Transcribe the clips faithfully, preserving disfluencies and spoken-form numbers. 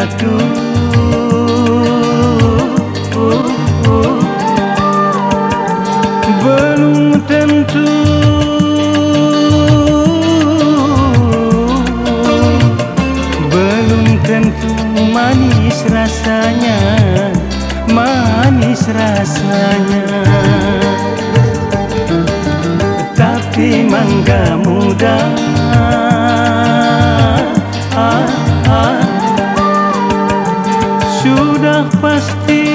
jatuh. Belum tentu Belum tentu manis rasanya, manis rasanya. Tapi mangga muda ah, ah, sudah pasti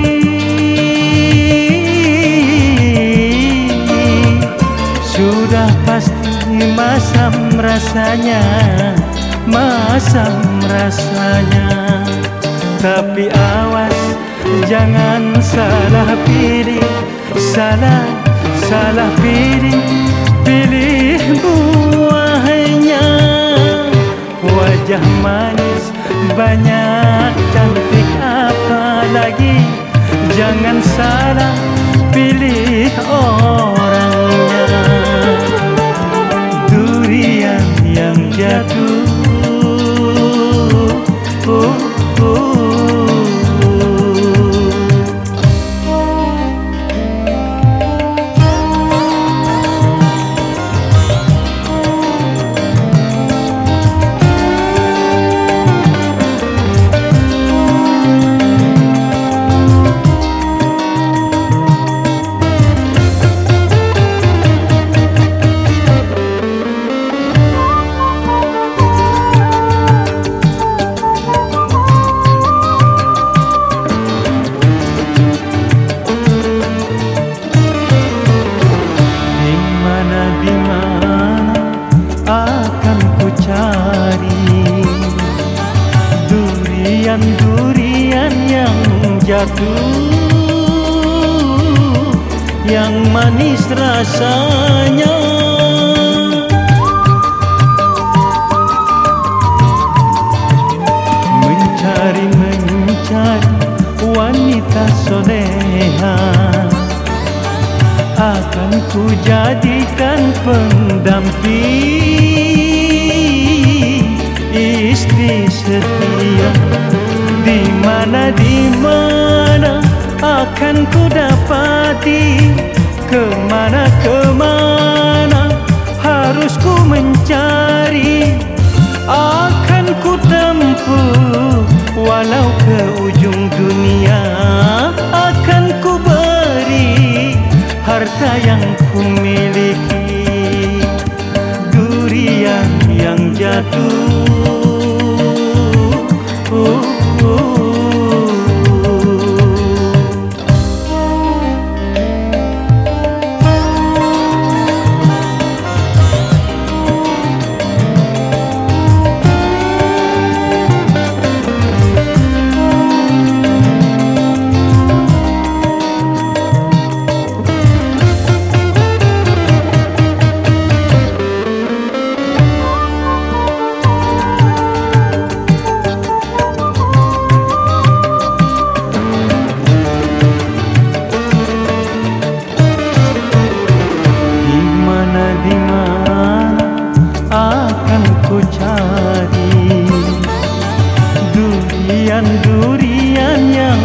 Sudah pasti masam rasanya, masam rasanya. Tapi awas jangan salah pilih, salah, salah pilih, pilih buahnya. Wajah manis banyak cantik apalagi, jangan salah pilih orangnya. Durian yang jatuh oh, oh. Durian yang jatuh, yang manis rasanya. Mencari-mencari wanita soleha, akan ku jadikan pendamping, istri setia. Di mana di mana akan ku dapati, kemana kemana harus ku mencari. Akan ku tempuh walau ke ujung dunia, akan ku beri harta yang ku miliki. Durian yang jatuh oh, oh. Akan ku cari durian-durian yang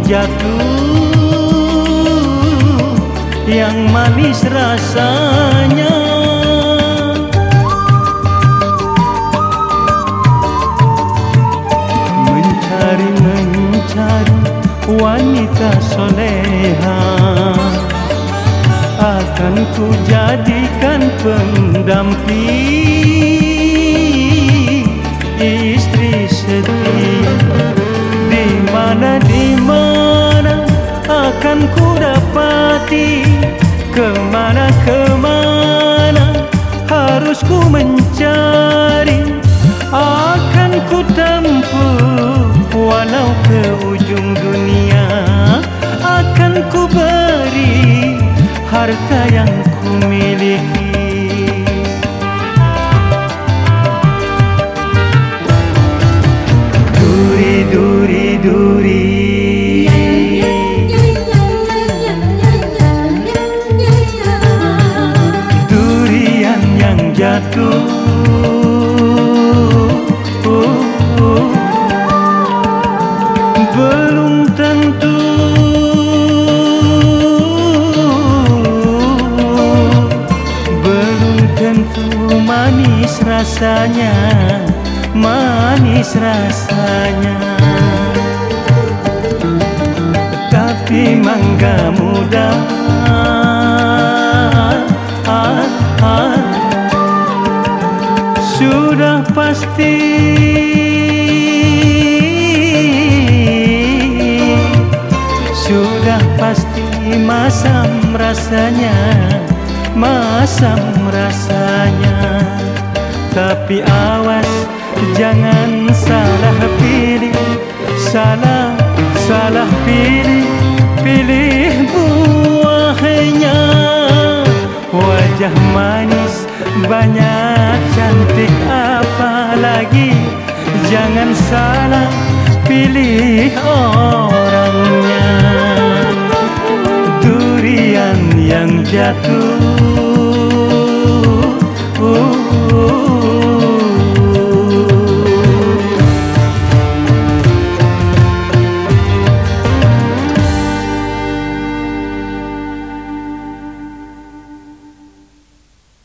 jatuh, yang manis rasanya. Mencari-mencari wanita soleha, akan ku jadikan pendamping, istri setia. Di mana di mana akan ku dapati, kemana kemana harus ku mencari. Akan ku tempuh walau ke ujung dunia, akan ku beri harta yang ku miliki. Duri, duri, duri, durian yang jatuh oh, oh. manis rasanya. Tapi mangga muda ah, ah, sudah pasti Sudah pasti masam rasanya, masam rasanya. Tapi awas jangan salah pilih, salah, salah pilih, pilih buahnya. Wajah manis banyak cantik apalagi, jangan salah pilih orangnya. Durian yang jatuh